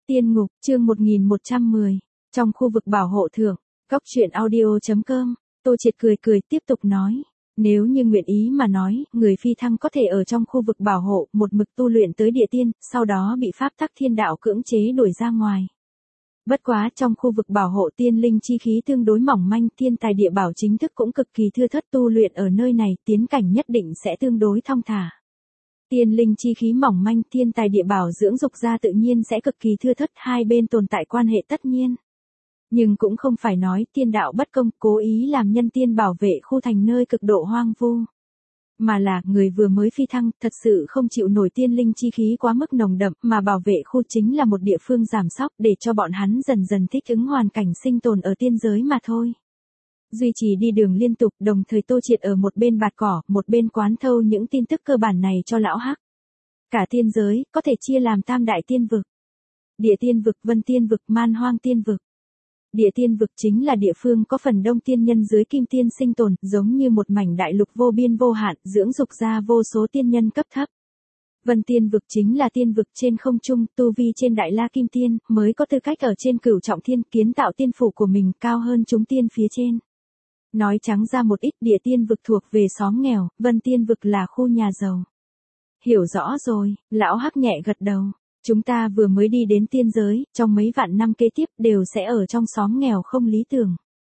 Tiên ngục, chương 1110. Trong khu vực bảo hộ thượng, góc truyện audio.com, Tô Triệt cười cười tiếp tục nói. Nếu như nguyện ý mà nói, người phi thăng có thể ở trong khu vực bảo hộ, một mực tu luyện tới địa tiên, sau đó bị pháp tắc thiên đạo cưỡng chế đuổi ra ngoài. Bất quá trong khu vực bảo hộ tiên linh chi khí tương đối mỏng manh, thiên tài địa bảo chính thức cũng cực kỳ thưa thớt, tu luyện ở nơi này, tiến cảnh nhất định sẽ tương đối thong thả. Tiên linh chi khí mỏng manh, thiên tài địa bảo dưỡng dục ra tự nhiên sẽ cực kỳ thưa thớt, hai bên tồn tại quan hệ tất nhiên. Nhưng cũng không phải nói tiên đạo bất công, cố ý làm nhân tiên bảo vệ khu thành nơi cực độ hoang vu. Mà là, người vừa mới phi thăng, thật sự không chịu nổi tiên linh chi khí quá mức nồng đậm, mà bảo vệ khu chính là một địa phương giảm sóc để cho bọn hắn dần dần thích ứng hoàn cảnh sinh tồn ở tiên giới mà thôi. Duy trì đi đường liên tục, đồng thời Tô Triệt ở một bên bạt cỏ, một bên quán thâu những tin tức cơ bản này cho lão hắc. Cả tiên giới, có thể chia làm tam đại tiên vực. Địa tiên vực, vân tiên vực, man hoang tiên vực. Địa tiên vực chính là địa phương có phần đông tiên nhân dưới kim tiên sinh tồn, giống như một mảnh đại lục vô biên vô hạn, dưỡng dục ra vô số tiên nhân cấp thấp. Vân tiên vực chính là tiên vực trên không trung, tu vi trên đại la kim tiên, mới có tư cách ở trên cửu trọng thiên, kiến tạo tiên phủ của mình cao hơn chúng tiên phía trên. Nói trắng ra một ít, địa tiên vực thuộc về xóm nghèo, vân tiên vực là khu nhà giàu. Hiểu rõ rồi, lão hắc nhẹ gật đầu. Chúng ta vừa mới đi đến tiên giới, trong mấy vạn năm kế tiếp đều sẽ ở trong xóm nghèo không lý tưởng.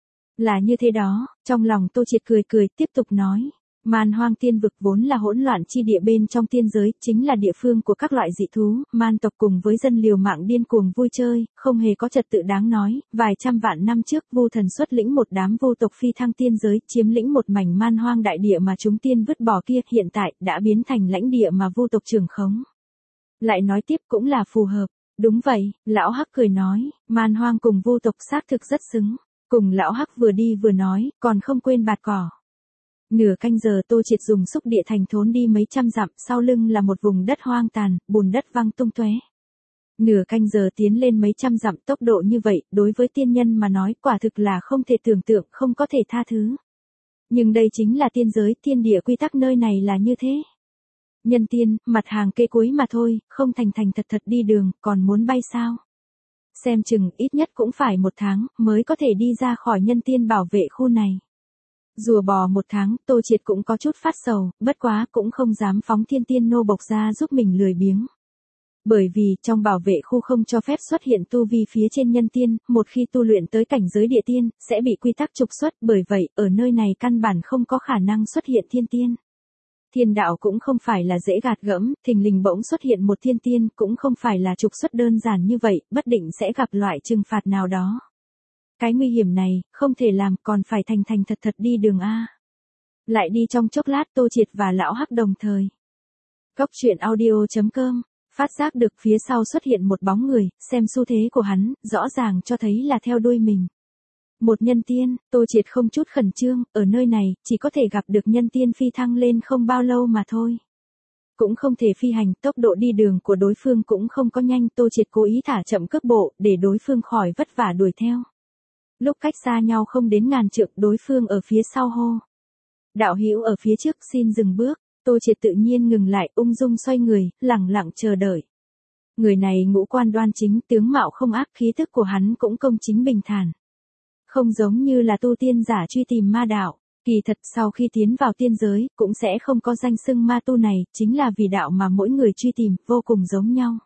Là như thế đó, trong lòng Tô Triệt cười cười tiếp tục nói. Man hoang tiên vực vốn là hỗn loạn chi địa bên trong tiên giới, chính là địa phương của các loại dị thú, man tộc cùng với dân liều mạng điên cuồng vui chơi, không hề có trật tự đáng nói. Vài trăm vạn năm trước, Vu Thần xuất lĩnh một đám vô tộc phi thăng tiên giới, chiếm lĩnh một mảnh man hoang đại địa mà chúng tiên vứt bỏ kia, hiện tại đã biến thành lãnh địa mà vu tộc trưởng khống. Lại nói tiếp cũng là phù hợp. Đúng vậy, lão hắc cười nói, man hoang cùng vu tộc xác thực rất xứng. Cùng lão hắc vừa đi vừa nói, còn không quên bạt cỏ. Nửa canh giờ Tô Triệt dùng xúc địa thành thốn đi mấy trăm dặm, sau lưng là một vùng đất hoang tàn, bùn đất văng tung tóe. Nửa canh giờ tiến lên mấy trăm dặm, tốc độ như vậy, đối với tiên nhân mà nói quả thực là không thể tưởng tượng, không có thể tha thứ. Nhưng đây chính là tiên giới, thiên địa quy tắc nơi này là như thế. Nhân tiên, mặt hàng kê cuối mà thôi, không thành thành thật thật đi đường, còn muốn bay sao? Xem chừng ít nhất cũng phải 1 tháng, mới có thể đi ra khỏi nhân tiên bảo vệ khu này. Rùa bò 1 tháng, Tô Triệt cũng có chút phát sầu, bất quá cũng không dám phóng thiên tiên nô bộc ra giúp mình lười biếng. Bởi vì, trong bảo vệ khu không cho phép xuất hiện tu vi phía trên nhân tiên, một khi tu luyện tới cảnh giới địa tiên, sẽ bị quy tắc trục xuất, bởi vậy, ở nơi này căn bản không có khả năng xuất hiện thiên tiên. Thiên đạo cũng không phải là dễ gạt gẫm, thình lình bỗng xuất hiện một thiên tiên, cũng không phải là trục xuất đơn giản như vậy, bất định sẽ gặp loại trừng phạt nào đó. Cái nguy hiểm này, không thể làm, còn phải thành thật thật đi đường A. Lại đi trong chốc lát Tô Triệt và lão hắc đồng thời. Góc truyện audio.com, phát giác được phía sau xuất hiện một bóng người, xem xu thế của hắn, rõ ràng cho thấy là theo đuôi mình. Một nhân tiên, Tô Triệt không chút khẩn trương, ở nơi này, chỉ có thể gặp được nhân tiên phi thăng lên không bao lâu mà thôi. Cũng không thể phi hành, tốc độ đi đường của đối phương cũng không có nhanh, Tô Triệt cố ý thả chậm cước bộ, để đối phương khỏi vất vả đuổi theo. Lúc cách xa nhau không đến ngàn trượng, đối phương ở phía sau hô. Đạo hữu ở phía trước xin dừng bước, Tô Triệt tự nhiên ngừng lại, ung dung xoay người, lẳng lặng chờ đợi. Người này ngũ quan đoan chính, tướng mạo không ác, khí tức của hắn cũng công chính bình thản. Không giống như là tu tiên giả truy tìm ma đạo, kỳ thật sau khi tiến vào tiên giới, cũng sẽ không có danh xưng ma tu này, chính là vì đạo mà mỗi người truy tìm, vô cùng giống nhau.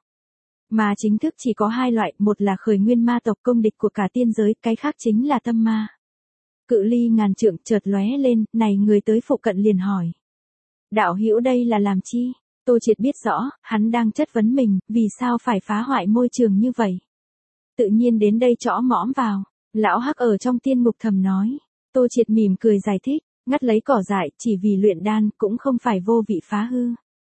Mà chính thức chỉ có 2 loại, một là khởi nguyên ma tộc công địch của cả tiên giới, cái khác chính là tâm ma. Cự ly ngàn trượng chợt lóe lên, này người tới phụ cận liền hỏi. Đạo hữu đây là làm chi? Tô Triệt biết rõ, hắn đang chất vấn mình, vì sao phải phá hoại môi trường như vậy? Tự nhiên đến đây trõ mõm vào. Lão hắc ở trong tiên ngục thầm nói. Tô Triệt mỉm cười giải thích, ngắt lấy cỏ dại, chỉ vì luyện đan, cũng không phải vô vị phá hư.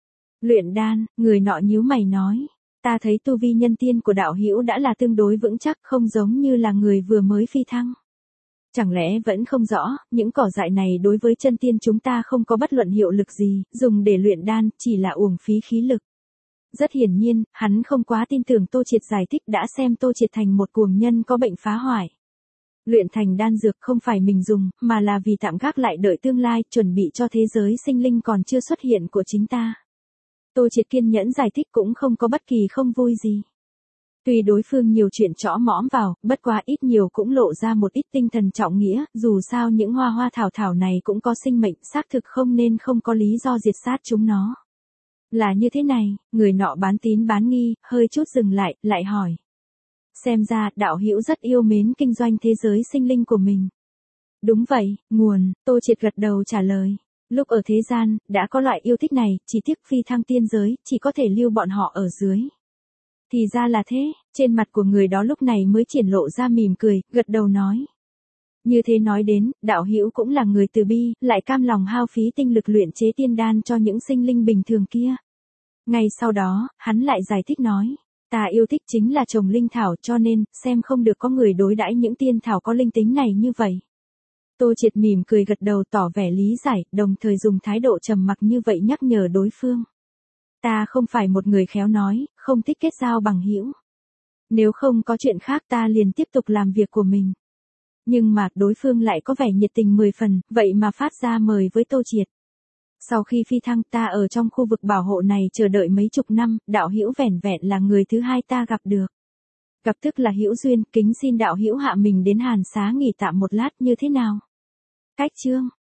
Luyện đan, người nọ nhíu mày nói. Ta thấy tu vi nhân tiên của đạo hữu đã là tương đối vững chắc, không giống như là người vừa mới phi thăng. Chẳng lẽ vẫn không rõ, những cỏ dại này đối với chân tiên chúng ta không có bất luận hiệu lực gì, dùng để luyện đan, chỉ là uổng phí khí lực. Rất hiển nhiên, hắn không quá tin tưởng Tô Triệt giải thích, đã xem Tô Triệt thành một cuồng nhân có bệnh phá hoại. Luyện thành đan dược không phải mình dùng, mà là vì tạm gác lại đợi tương lai, chuẩn bị cho thế giới sinh linh còn chưa xuất hiện của chính ta. Tô Triệt kiên nhẫn giải thích cũng không có bất kỳ không vui gì. Tuy đối phương nhiều chuyện trõ mõm vào, bất quá ít nhiều cũng lộ ra một ít tinh thần trọng nghĩa, dù sao những hoa hoa thảo thảo này cũng có sinh mệnh, xác thực không nên không có lý do diệt sát chúng nó. Là như thế này, người nọ bán tín bán nghi, hơi chút dừng lại hỏi. Xem ra, đạo hữu rất yêu mến kinh doanh thế giới sinh linh của mình. Đúng vậy, nguồn, Tô Triệt gật đầu trả lời. Lúc ở thế gian, đã có loại yêu thích này, chỉ tiếc phi thăng tiên giới, chỉ có thể lưu bọn họ ở dưới. Thì ra là thế, trên mặt của người đó lúc này mới triển lộ ra mỉm cười, gật đầu nói. Như thế nói đến, đạo hữu cũng là người từ bi, lại cam lòng hao phí tinh lực luyện chế tiên đan cho những sinh linh bình thường kia. Ngay sau đó, hắn lại giải thích nói. Ta yêu thích chính là trồng linh thảo cho nên, xem không được có người đối đãi những tiên thảo có linh tính này như vậy. Tô Triệt mỉm cười gật đầu tỏ vẻ lý giải, đồng thời dùng thái độ trầm mặc như vậy nhắc nhở đối phương. Ta không phải một người khéo nói, không thích kết giao bằng hữu. Nếu không có chuyện khác ta liền tiếp tục làm việc của mình. Nhưng mà đối phương lại có vẻ nhiệt tình 10 phần, vậy mà phát ra mời với Tô Triệt. Sau khi phi thăng ta ở trong khu vực bảo hộ này chờ đợi mấy chục năm, đạo hữu vẻn vẹn là người thứ hai ta gặp được. Gặp tức là hữu duyên, kính xin đạo hữu hạ mình đến Hàn Xá nghỉ tạm một lát như thế nào? Cách chương